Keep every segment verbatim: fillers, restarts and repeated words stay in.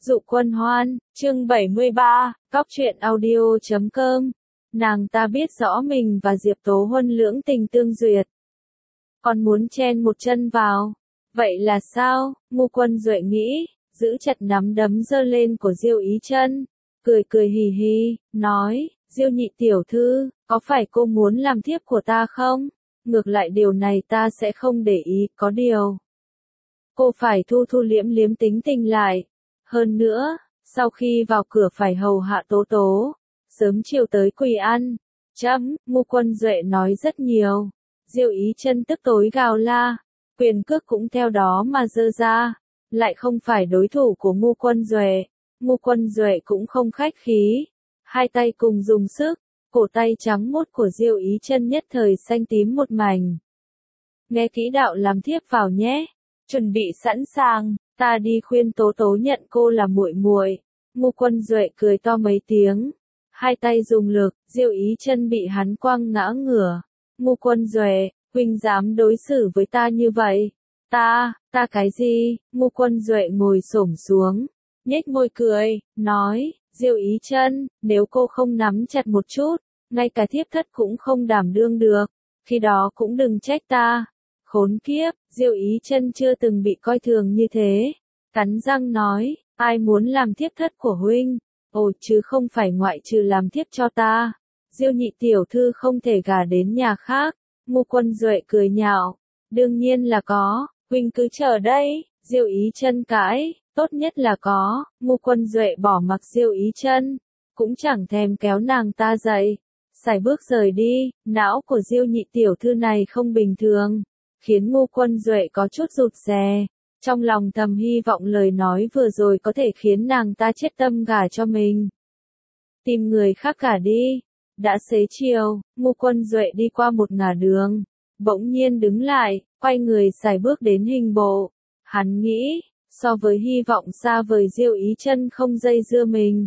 Dụ Quân Hoan, chương bảy mươi ba, Cóc truyện audio chấm com. Nàng ta biết rõ mình và Diệp Tố Huân lưỡng tình tương duyệt. Còn muốn chen một chân vào. Vậy là sao? Ngu Quân Duệ nghĩ, giữ chặt nắm đấm giơ lên của Diêu Ý Chân, cười cười hì hì, nói, Diêu nhị tiểu thư, có phải cô muốn làm thiếp của ta không? Ngược lại điều này ta sẽ không để ý, có điều. Cô phải thu thu liễm liếm tính tình lại. Hơn nữa, sau khi vào cửa phải hầu hạ Tố Tố, sớm chiều tới quỳ ăn. Chấm, Ngu Quân Duệ nói rất nhiều. Diêu Ý Chân tức tối gào la, quyền cước cũng theo đó mà giơ ra, lại không phải đối thủ của Ngu Quân Duệ. Ngu Quân Duệ cũng không khách khí, hai tay cùng dùng sức, cổ tay trắng muốt của Diêu Ý Chân nhất thời xanh tím một mảnh. Nghe kỹ đạo làm thiếp vào nhé, chuẩn bị sẵn sàng, ta đi khuyên Tố Tố nhận cô là muội muội. Ngu Quân Duệ cười to mấy tiếng, hai tay dùng lực, Diêu Ý Chân bị hắn quăng ngã ngửa. Ngu Quân Duệ, huynh dám đối xử với ta như vậy? Ta, ta cái gì? Ngu Quân Duệ ngồi xổm xuống, nhếch môi cười, nói, Diêu Ý Chân, nếu cô không nắm chặt một chút, ngay cả thiếp thất cũng không đảm đương được, khi đó cũng đừng trách ta. Khốn kiếp, Diêu Ý Chân chưa từng bị coi thường như thế, cắn răng nói, ai muốn làm thiếp thất của huynh? Ồ, chứ không phải ngoại trừ làm thiếp cho ta. Diêu nhị tiểu thư không thể gả đến nhà khác. Ngu Quân Duệ cười nhạo, đương nhiên là có, huynh cứ chờ đây. Diêu Ý Chân cãi, tốt nhất là có. Ngu Quân Duệ bỏ mặc Diêu Ý Chân, cũng chẳng thèm kéo nàng ta dậy, sải bước rời đi. Não của Diêu nhị tiểu thư này không bình thường, khiến Ngu Quân Duệ có chút rụt rè, trong lòng thầm hy vọng lời nói vừa rồi có thể khiến nàng ta chết tâm gả cho mình. Tìm người khác gả đi. Đã xế chiều, Ngu Quân Duệ đi qua một ngả đường, bỗng nhiên đứng lại, quay người sải bước đến hình bộ. Hắn nghĩ, so với hy vọng xa vời Diêu Ý Chân không dây dưa mình,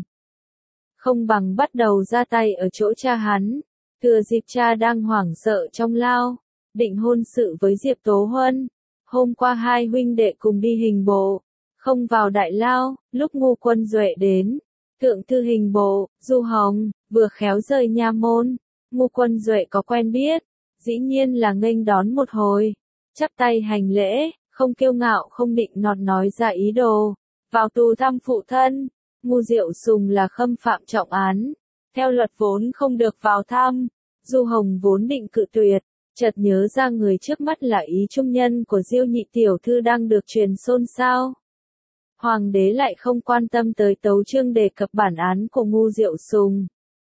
không bằng bắt đầu ra tay ở chỗ cha hắn. Thừa dịp cha đang hoảng sợ trong lao, định hôn sự với Diệp Tố Huân. Hôm qua hai huynh đệ cùng đi hình bộ, không vào đại lao. Lúc Ngu Quân Duệ đến, thượng thư hình bộ, Du Hồng, vừa khéo rời nha môn. Ngu Quân Duệ có quen biết, dĩ nhiên là nghênh đón một hồi, chắp tay hành lễ, không kiêu ngạo không định nọt nói ra ý đồ, vào tù thăm phụ thân. Ngu Diệu Sùng là khâm phạm trọng án, theo luật vốn không được vào thăm. Du Hồng vốn định cự tuyệt, chợt nhớ ra người trước mắt là ý trung nhân của Diêu nhị tiểu thư đang được truyền xôn xao. Hoàng đế lại không quan tâm tới tấu chương đề cập bản án của Ngu Diệu Sùng.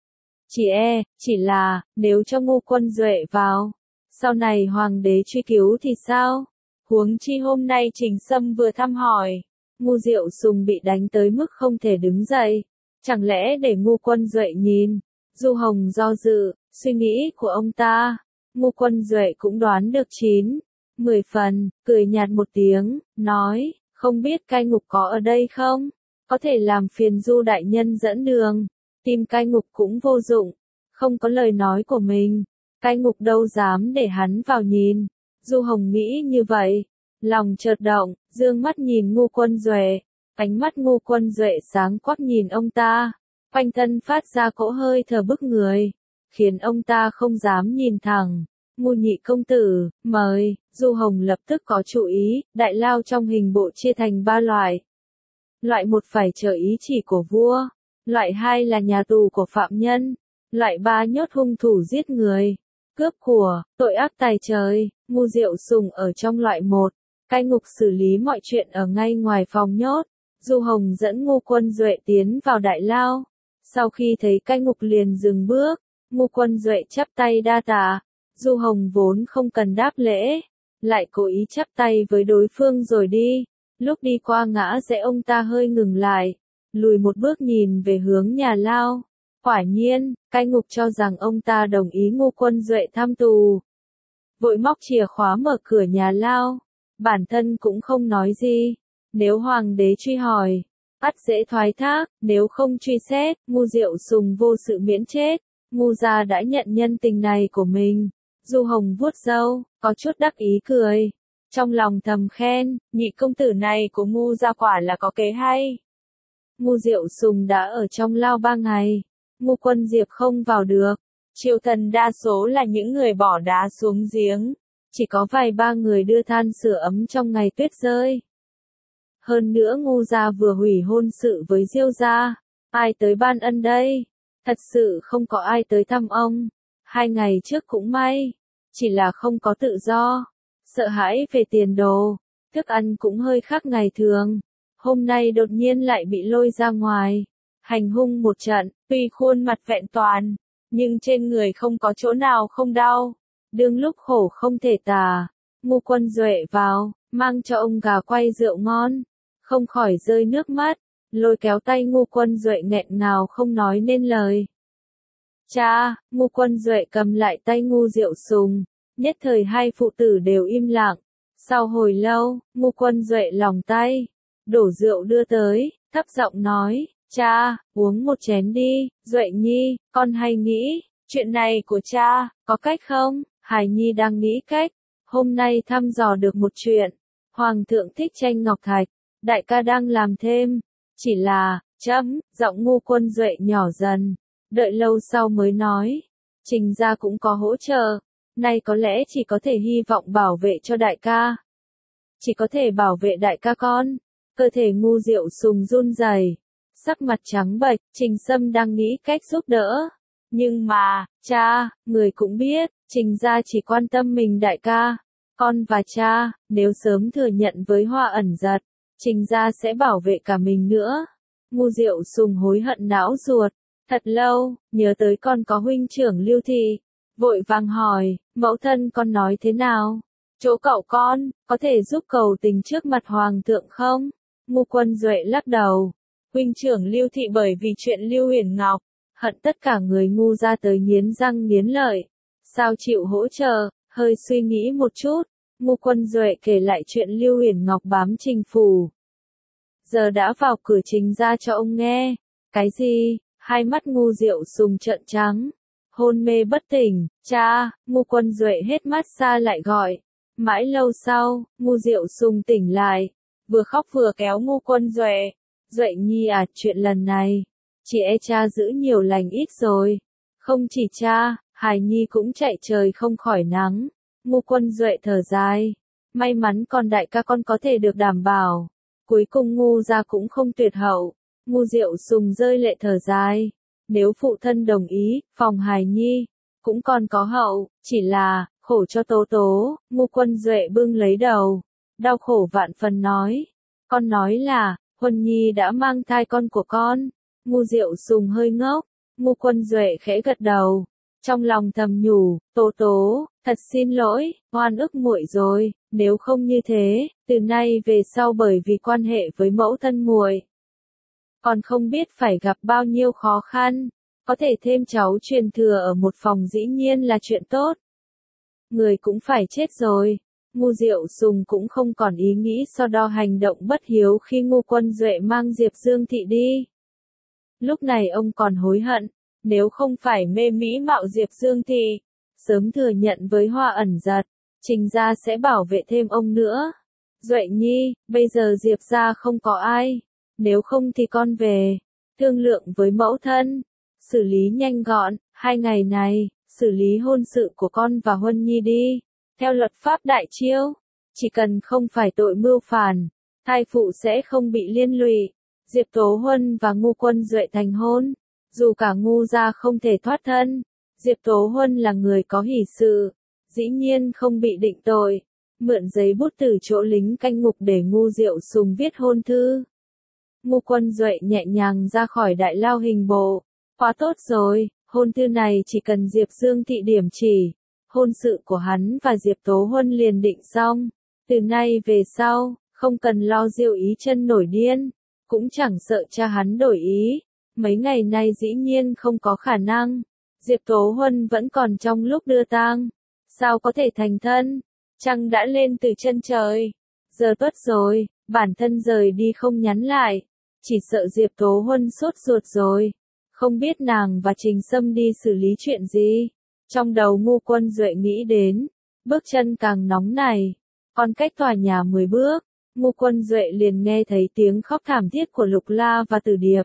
Chỉ e, chỉ là, nếu cho Ngu Quân Duệ vào, sau này hoàng đế truy cứu thì sao? Huống chi hôm nay Trình Sâm vừa thăm hỏi, Ngu Diệu Sùng bị đánh tới mức không thể đứng dậy, chẳng lẽ để Ngu Quân Duệ nhìn? Du Hồng do dự, suy nghĩ của ông ta, Ngu Quân Duệ cũng đoán được chín, mười phần, cười nhạt một tiếng, nói, không biết cai ngục có ở đây không? Có thể làm phiền Du đại nhân dẫn đường. Tìm cai ngục cũng vô dụng, không có lời nói của mình, cai ngục đâu dám để hắn vào nhìn. Du Hồng nghĩ như vậy, lòng chợt động, dương mắt nhìn Ngu Quân Duệ, ánh mắt Ngu Quân Duệ sáng quắc nhìn ông ta, quanh thân phát ra cỗ hơi thở bức người, khiến ông ta không dám nhìn thẳng. Ngu nhị công tử, mời. Du Hồng lập tức có chú ý, đại lao trong hình bộ chia thành ba loại. Loại một phải chờ ý chỉ của vua, loại hai là nhà tù của phạm nhân, loại ba nhốt hung thủ giết người, cướp của, tội ác tày trời. Ngu Diệu Sùng ở trong loại một, cai ngục xử lý mọi chuyện ở ngay ngoài phòng nhốt. Du Hồng dẫn Ngu Quân Duệ tiến vào đại lao, sau khi thấy cai ngục liền dừng bước. Ngu Quân Duệ chắp tay đa tạ. Du Hồng vốn không cần đáp lễ, lại cố ý chắp tay với đối phương rồi đi. Lúc đi qua ngã rẽ ông ta hơi ngừng lại, lùi một bước nhìn về hướng nhà lao. Quả nhiên, cai ngục cho rằng ông ta đồng ý Ngu Quân Duệ thăm tù, vội móc chìa khóa mở cửa nhà lao. Bản thân cũng không nói gì, nếu hoàng đế truy hỏi, ắt dễ thoái thác, nếu không truy xét, Ngu Diệu Sùng vô sự miễn chết. Ngu gia đã nhận nhân tình này của mình. Du Hồng vuốt râu, có chút đắc ý cười, trong lòng thầm khen, nhị công tử này của Ngu gia quả là có kế hay. Ngu Diệu Sùng đã ở trong lao ba ngày. Ngu Quân Diệp không vào được. Triệu Thần đa số là những người bỏ đá xuống giếng. Chỉ có vài ba người đưa than sửa ấm trong ngày tuyết rơi. Hơn nữa Ngu gia vừa hủy hôn sự với Diêu gia. Ai tới ban ân đây? Thật sự không có ai tới thăm ông. Hai ngày trước cũng may. Chỉ là không có tự do. Sợ hãi về tiền đồ. Thức ăn cũng hơi khác ngày thường. Hôm nay đột nhiên lại bị lôi ra ngoài. Hành hung một trận, tuy khuôn mặt vẹn toàn. Nhưng trên người không có chỗ nào không đau. Đương lúc khổ không thể tả. Ngu Quân Duệ vào, mang cho ông gà quay rượu ngon. Không khỏi rơi nước mắt. Lôi kéo tay Ngu Quân Duệ nghẹn ngào không nói nên lời. Cha, Ngu Quân Duệ cầm lại tay Ngu Diệu Sùng. Nhất thời hai phụ tử đều im lặng. Sau hồi lâu, Ngu Quân Duệ lòng tay. Đổ rượu đưa tới, thấp giọng nói. Cha, uống một chén đi. Duệ Nhi, con hay nghĩ. Chuyện này của cha, có cách không? Hải Nhi đang nghĩ cách. Hôm nay thăm dò được một chuyện. Hoàng thượng thích tranh ngọc thạch. Đại ca đang làm thêm. Chỉ là, chấm, giọng Ngu Quân Duệ nhỏ dần. Đợi lâu sau mới nói. Trình gia cũng có hỗ trợ. Nay có lẽ chỉ có thể hy vọng bảo vệ cho đại ca. Chỉ có thể bảo vệ đại ca con. Cơ thể Ngu Diệu Sùng run rẩy, sắc mặt trắng bệch. Trình Sâm đang nghĩ cách giúp đỡ. Nhưng mà, cha, người cũng biết, Trình gia chỉ quan tâm mình đại ca. Con và cha, nếu sớm thừa nhận với Hoa Ẩn Giật, Trình gia sẽ bảo vệ cả mình nữa. Ngu Diệu Sùng hối hận não ruột. Thật lâu, nhớ tới con có huynh trưởng Lưu Thị. Vội vàng hỏi, mẫu thân con nói thế nào? Chỗ cậu con, có thể giúp cầu tình trước mặt Hoàng thượng không? Ngu Quân Duệ lắc đầu. Huynh trưởng Lưu Thị bởi vì chuyện Lưu Huyền Ngọc, hận tất cả người Ngu gia tới nghiến răng nghiến lợi. Sao chịu hỗ trợ? Hơi suy nghĩ một chút, Ngu Quân Duệ kể lại chuyện Lưu Huyền Ngọc bám Trình phủ. Giờ đã vào cửa Trình gia cho ông nghe. Cái gì? Hai mắt Ngu Diệu Sùng trợn trắng. Hôn mê bất tỉnh. Cha, Ngu Quân Duệ hết mát xa lại gọi. Mãi lâu sau, Ngu Diệu Sùng tỉnh lại. Vừa khóc vừa kéo Ngu Quân Duệ. Duệ Nhi à, chuyện lần này. Chị e cha giữ nhiều lành ít rồi. Không chỉ cha, Hải Nhi cũng chạy trời không khỏi nắng. Ngu Quân Duệ thở dài. May mắn con đại ca con có thể được đảm bảo. Cuối cùng Ngu gia cũng không tuyệt hậu. Ngu Diệu Sùng rơi lệ thở dài. Nếu phụ thân đồng ý, phòng Hải Nhi cũng còn có hậu, chỉ là, khổ cho Tố Tố. Ngu Quân Duệ bưng lấy đầu, đau khổ vạn phần nói. Con nói là, Huân Nhi đã mang thai con của con. Ngu Diệu Sùng hơi ngốc. Ngu Quân Duệ khẽ gật đầu. Trong lòng thầm nhủ, Tố Tố, thật xin lỗi, oan ức muội rồi. Nếu không như thế, từ nay về sau bởi vì quan hệ với mẫu thân muội, còn không biết phải gặp bao nhiêu khó khăn. Có thể thêm cháu truyền thừa ở một phòng dĩ nhiên là chuyện tốt. Người cũng phải chết rồi. Ngu Diệu Sùng cũng không còn ý nghĩ so đo hành động bất hiếu khi Ngu Quân Duệ mang Diệp Dương Thị đi. Lúc này ông còn hối hận. Nếu không phải mê mỹ mạo Diệp Dương Thị, sớm thừa nhận với Hoa Ẩn Giật, Trình gia sẽ bảo vệ thêm ông nữa. Duệ Nhi, bây giờ Diệp gia không có ai. Nếu không thì con về, thương lượng với mẫu thân, xử lý nhanh gọn. Hai ngày này, xử lý hôn sự của con và Huân Nhi đi. Theo luật pháp Đại Chiêu, chỉ cần không phải tội mưu phản, thai phụ sẽ không bị liên lụy. Diệp Tố Huân và Ngu Quân Duệ thành hôn. Dù cả Ngu gia không thể thoát thân, Diệp Tố Huân là người có hỷ sự, dĩ nhiên không bị định tội. Mượn giấy bút từ chỗ lính canh ngục để Ngu Diệu Sùng viết hôn thư. Ngu Quân Duệ nhẹ nhàng ra khỏi đại lao hình bộ. Quá tốt rồi, hôn thư này chỉ cần Diệp Dương Thị điểm chỉ. Hôn sự của hắn và Diệp Tố Huân liền định xong. Từ nay về sau, không cần lo Diệu Ý chân nổi điên, cũng chẳng sợ cha hắn đổi ý. Mấy ngày nay dĩ nhiên không có khả năng. Diệp Tố Huân vẫn còn trong lúc đưa tang. Sao có thể thành thân? Trăng đã lên từ chân trời. Giờ tuất rồi, bản thân rời đi không nhắn lại. Chỉ sợ Diệp Tố Huân sốt ruột rồi. Không biết nàng và Trình Sâm đi xử lý chuyện gì. Trong đầu Ngu Quân Duệ nghĩ đến. Bước chân càng nóng này. Còn cách tòa nhà mười bước. Ngô Quân Duệ liền nghe thấy tiếng khóc thảm thiết của Lục La và Từ Điệp.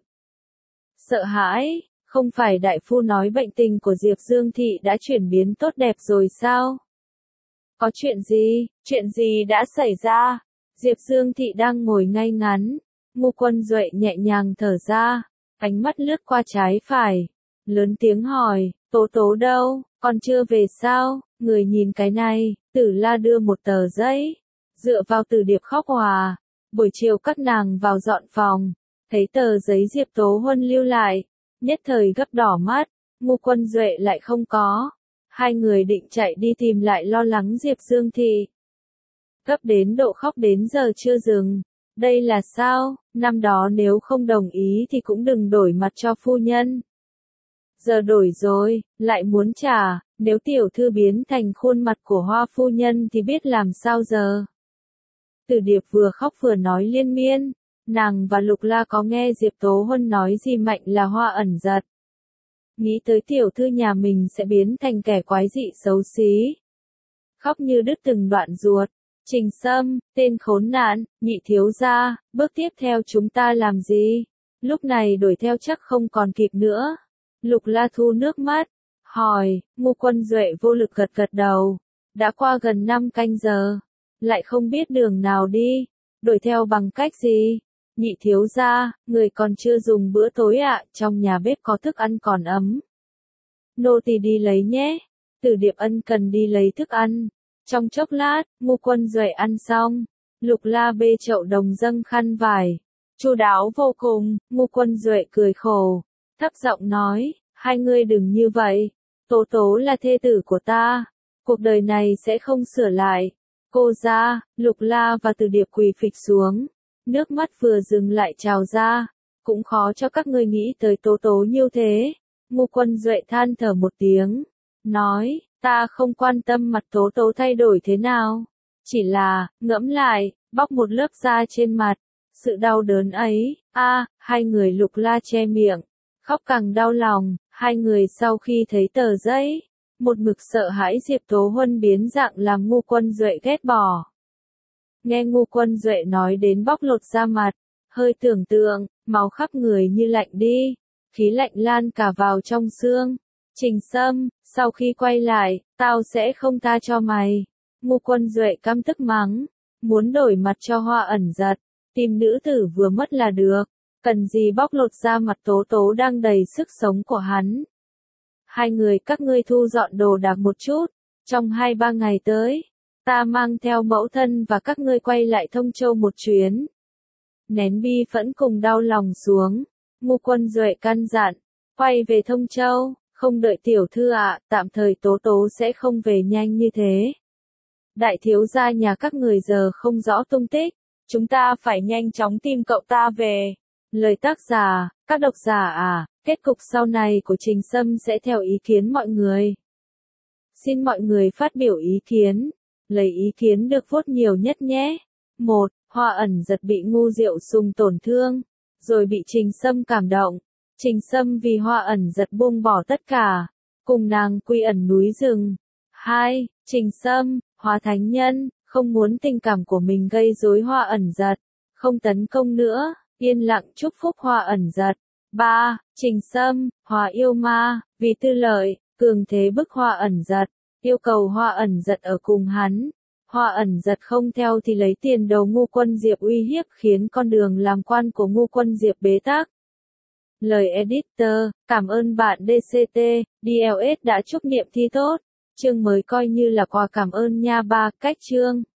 Sợ hãi, không phải đại phu nói bệnh tình của Diệp Dương Thị đã chuyển biến tốt đẹp rồi sao? Có chuyện gì, chuyện gì đã xảy ra? Diệp Dương Thị đang ngồi ngay ngắn, Ngô Quân Duệ nhẹ nhàng thở ra, ánh mắt lướt qua trái phải, lớn tiếng hỏi, Tố Tố đâu, còn chưa về sao? Người nhìn cái này, Tử La đưa một tờ giấy, dựa vào Từ Điệp khóc hòa. Buổi chiều các nàng vào dọn phòng, thấy tờ giấy Diệp Tố Huân lưu lại, nhất thời gấp đỏ mắt, Ngô Quân Duệ lại không có. Hai người định chạy đi tìm lại lo lắng Diệp Dương Thị. Gấp đến độ khóc đến giờ chưa dừng. Đây là sao, năm đó nếu không đồng ý thì cũng đừng đổi mặt cho phu nhân. Giờ đổi rồi, lại muốn trả, nếu tiểu thư biến thành khuôn mặt của Hoa phu nhân thì biết làm sao giờ. Từ Điệp vừa khóc vừa nói liên miên, nàng và Lục La có nghe Diệp Tố Huân nói gì mạnh là Hoa ẩn giật. Nghĩ tới tiểu thư nhà mình sẽ biến thành kẻ quái dị xấu xí. Khóc như đứt từng đoạn ruột. Trình Sâm, tên khốn nạn, nhị thiếu gia, bước tiếp theo chúng ta làm gì? Lúc này đuổi theo chắc không còn kịp nữa. Lục La thu nước mắt, hỏi, Ngô Quân Duệ vô lực gật gật đầu. Đã qua gần năm canh giờ, lại không biết đường nào đi, đuổi theo bằng cách gì? Nhị thiếu gia, người còn chưa dùng bữa tối ạ, trong nhà bếp có thức ăn còn ấm. Nô tỳ đi lấy nhé. Từ Điệp ân cần đi lấy thức ăn. Trong chốc lát, Ngô Quân Duệ ăn xong, Lục La bê chậu đồng dâng khăn vải. Chu đáo vô cùng, Ngô Quân Duệ cười khổ, thấp giọng nói, hai ngươi đừng như vậy, Tố Tố là thê tử của ta, cuộc đời này sẽ không sửa lại. Cô ra, Lục La và Từ Điệp quỳ phịch xuống, nước mắt vừa dừng lại trào ra, cũng khó cho các ngươi nghĩ tới Tố Tố như thế. Ngô Quân Duệ than thở một tiếng, nói, ta không quan tâm mặt Tố Tố thay đổi thế nào, chỉ là, ngẫm lại, bóc một lớp da trên mặt, sự đau đớn ấy, a, hai người Lục La che miệng, khóc càng đau lòng, hai người sau khi thấy tờ giấy, một mực sợ hãi Diệp Tố Huân biến dạng làm Ngô Quân Duệ ghét bỏ. Nghe Ngô Quân Duệ nói đến bóc lột da mặt, hơi tưởng tượng, máu khắp người như lạnh đi, khí lạnh lan cả vào trong xương. Trình Sâm, sau khi quay lại, tao sẽ không tha cho mày. Ngô Quân Duệ căm tức mắng, muốn đổi mặt cho Hoa ẩn giật, tìm nữ tử vừa mất là được, cần gì bóc lột da mặt Tố Tố đang đầy sức sống của hắn. Hai người các ngươi thu dọn đồ đạc một chút, trong hai ba ngày tới, ta mang theo mẫu thân và các ngươi quay lại Thông Châu một chuyến. Nén bi phẫn cùng đau lòng xuống, Ngô Quân Duệ căn dặn, quay về Thông Châu. Không đợi tiểu thư ạ, tạm thời Tố Tố sẽ không về nhanh như thế. Đại thiếu gia nhà các người giờ không rõ tung tích, chúng ta phải nhanh chóng tìm cậu ta về. Lời tác giả, các độc giả à, kết cục sau này của Trình Sâm sẽ theo ý kiến mọi người. Xin mọi người phát biểu ý kiến, lấy ý kiến được vote nhiều nhất nhé. một. Hoa ẩn giật bị Ngu Diệu Sùng tổn thương, rồi bị Trình Sâm cảm động. Trình Sâm vì Hoa ẩn giật buông bỏ tất cả, cùng nàng quy ẩn núi rừng. hai. Trình Sâm, Hoa thánh nhân, không muốn tình cảm của mình gây rối Hoa ẩn giật, không tấn công nữa, yên lặng chúc phúc Hoa ẩn giật. ba. Trình Sâm, Hoa yêu ma, vì tư lợi, cường thế bức Hoa ẩn giật, yêu cầu Hoa ẩn giật ở cùng hắn. Hoa ẩn giật không theo thì lấy tiền đầu Ngô Quân Diệp uy hiếp khiến con đường làm quan của Ngô Quân Diệp bế tắc. Lời editor, cảm ơn bạn đê xê tê, đê lờ ét đã chúc niệm thi tốt, chương mới coi như là quà cảm ơn nha ba, cách chương.